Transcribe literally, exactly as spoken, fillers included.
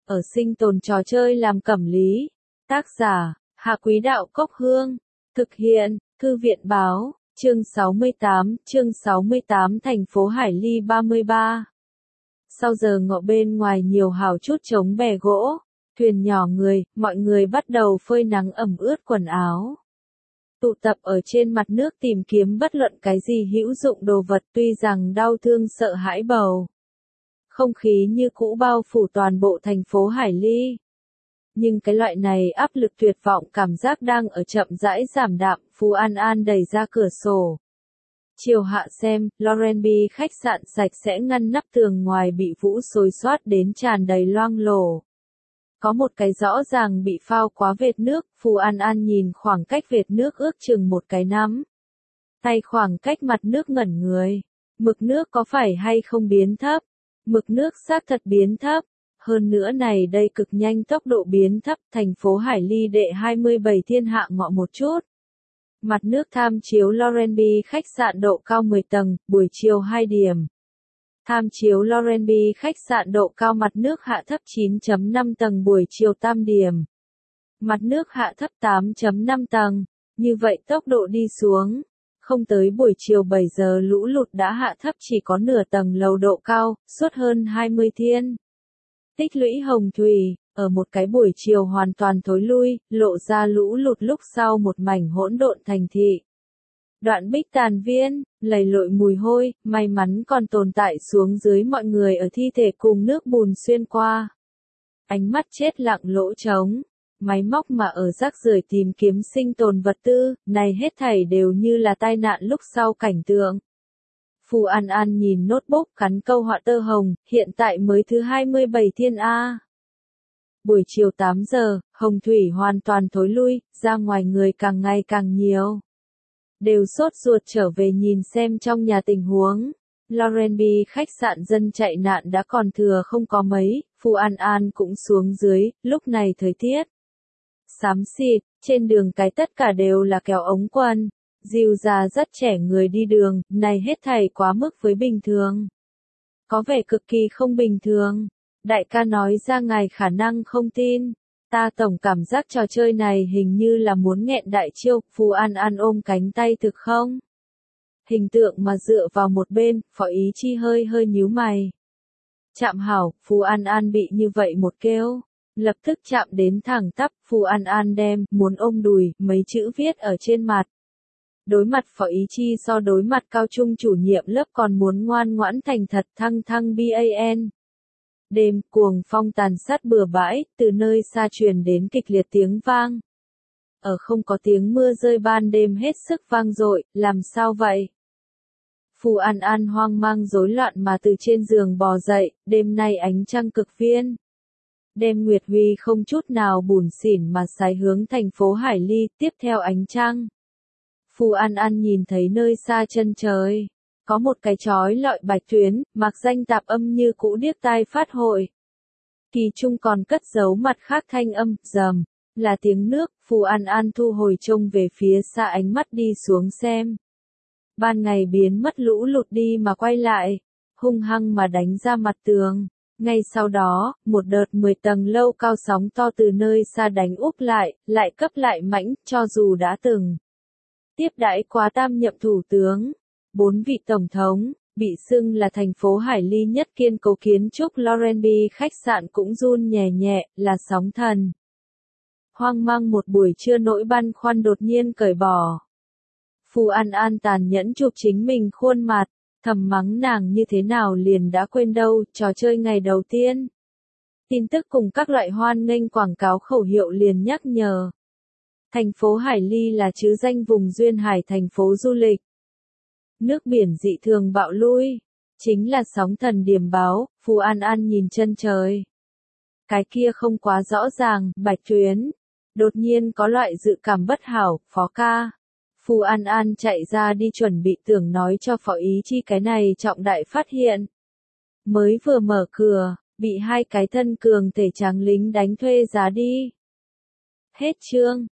ở sinh tồn trò chơi làm cẩm lý. Tác giả, Hạ Quý Đạo Cốc Hương. Thực hiện, Thư viện Báo, chương sáu mươi tám, chương sáu mươi tám thành phố Hải Ly ba mươi ba. Sau giờ ngọ bên ngoài nhiều hào chút trống bè gỗ, thuyền nhỏ người, mọi người bắt đầu phơi nắng ẩm ướt quần áo. Tụ tập ở trên mặt nước tìm kiếm bất luận cái gì hữu dụng đồ vật tuy rằng đau thương sợ hãi bầu. Không khí như cũ bao phủ toàn bộ thành phố Hải Ly. Nhưng cái loại này áp lực tuyệt vọng cảm giác đang ở chậm rãi giảm đạm, Phù An An đẩy ra cửa sổ. Chiều hạ xem, Laurenby khách sạn sạch sẽ ngăn nắp tường ngoài bị vũ xối xoát đến tràn đầy loang lổ. Có một cái rõ ràng bị phao quá vệt nước, Phù An An nhìn khoảng cách vệt nước ước chừng một cái nắm. Tay khoảng cách mặt nước ngẩn người. Mực nước có phải hay không biến thấp? Mực nước xác thật biến thấp. Hơn nữa này đây cực nhanh tốc độ biến thấp, thành phố Hải Ly đệ hai mươi bảy thiên hạ ngọ một chút. Mặt nước tham chiếu Laurenby khách sạn độ cao mười tầng, buổi chiều hai điểm. Tham chiếu Laurenby khách sạn độ cao mặt nước hạ thấp chín phẩy năm tầng buổi chiều tam điểm. Mặt nước hạ thấp tám phẩy năm tầng, như vậy tốc độ đi xuống. Không tới buổi chiều bảy giờ lũ lụt đã hạ thấp chỉ có nửa tầng lầu độ cao, suốt hơn hai mươi thiên. Tích lũy hồng thủy, ở một cái buổi chiều hoàn toàn thối lui, lộ ra lũ lụt lúc sau một mảnh hỗn độn thành thị. Đoạn Bích Tàn Viên, lầy lội mùi hôi, may mắn còn tồn tại xuống dưới mọi người ở thi thể cùng nước bùn xuyên qua. Ánh mắt chết lặng lỗ trống, máy móc mà ở rác rưởi tìm kiếm sinh tồn vật tư, này hết thảy đều như là tai nạn lúc sau cảnh tượng. Phù An An nhìn notebook cắn câu họa tơ hồng, hiện tại mới thứ hai mươi bảy thiên A. Buổi chiều tám giờ, hồng thủy hoàn toàn thối lui, ra ngoài người càng ngày càng nhiều. Đều sốt ruột trở về nhìn xem trong nhà tình huống. Laurenby khách sạn dân chạy nạn đã còn thừa không có mấy, Phù An An cũng xuống dưới, lúc này thời tiết xám xịt, trên đường cái tất cả đều là kéo ống quần. Dìu già rất trẻ người đi đường, này hết thảy quá mức với bình thường. Có vẻ cực kỳ không bình thường. Đại ca nói ra ngài khả năng không tin. Ta tổng cảm giác trò chơi này hình như là muốn nghẹn đại chiêu, Phù An An ôm cánh tay thực không? Hình tượng mà dựa vào một bên, Phó Ý Chi hơi hơi nhíu mày. Chạm hảo, Phù An An bị như vậy một kêu. Lập tức chạm đến thẳng tắp, Phù An An đem, muốn ôm đùi, mấy chữ viết ở trên mặt. Đối mặt Phó Ý Chi so đối mặt cao trung chủ nhiệm lớp còn muốn ngoan ngoãn thành thật thăng thăng ban. Đêm cuồng phong tàn sát bừa bãi, từ nơi xa truyền đến kịch liệt tiếng vang. Ở không có tiếng mưa rơi ban đêm hết sức vang dội, làm sao vậy? Phù An An hoang mang rối loạn mà từ trên giường bò dậy, đêm nay ánh trăng cực viên. Đêm Nguyệt Huy không chút nào bủn xỉn mà sái hướng thành phố Hải Ly, tiếp theo ánh trăng. Phù An An nhìn thấy nơi xa chân trời, có một cái chói lọi bạch tuyến, mặc danh tạp âm như cũ điếc tai phát hội. Kỳ trung còn cất giấu mặt khác thanh âm, rầm, là tiếng nước, Phù An An thu hồi trông về phía xa ánh mắt đi xuống xem. Ban ngày biến mất lũ lụt đi mà quay lại, hung hăng mà đánh ra mặt tường. Ngay sau đó, một đợt mười tầng lâu cao sóng to từ nơi xa đánh úp lại, lại cấp lại mãnh, cho dù đã từng tiếp đãi quá tam nhậm thủ tướng, bốn vị tổng thống, bị xưng là thành phố Hải Ly nhất kiên cố kiến trúc Laurenby khách sạn cũng run nhẹ nhẹ, là sóng thần. Hoang mang một buổi trưa nỗi băn khoăn đột nhiên cởi bỏ. Phù An An tàn nhẫn chụp chính mình khuôn mặt, thầm mắng nàng như thế nào liền đã quên đâu, trò chơi ngày đầu tiên. Tin tức cùng các loại hoan nghênh quảng cáo khẩu hiệu liền nhắc nhở. Thành phố Hải Ly là trứ danh vùng duyên hải thành phố du lịch. Nước biển dị thường bạo lui, chính là sóng thần điểm báo, Phù An An nhìn chân trời. Cái kia không quá rõ ràng, bạch tuyến. Đột nhiên có loại dự cảm bất hảo, Phó ca. Phù An An chạy ra đi chuẩn bị tưởng nói cho Phó Ý Chi cái này trọng đại phát hiện. Mới vừa mở cửa, bị hai cái thân cường thể tráng lính đánh thuê giá đi. Hết chương.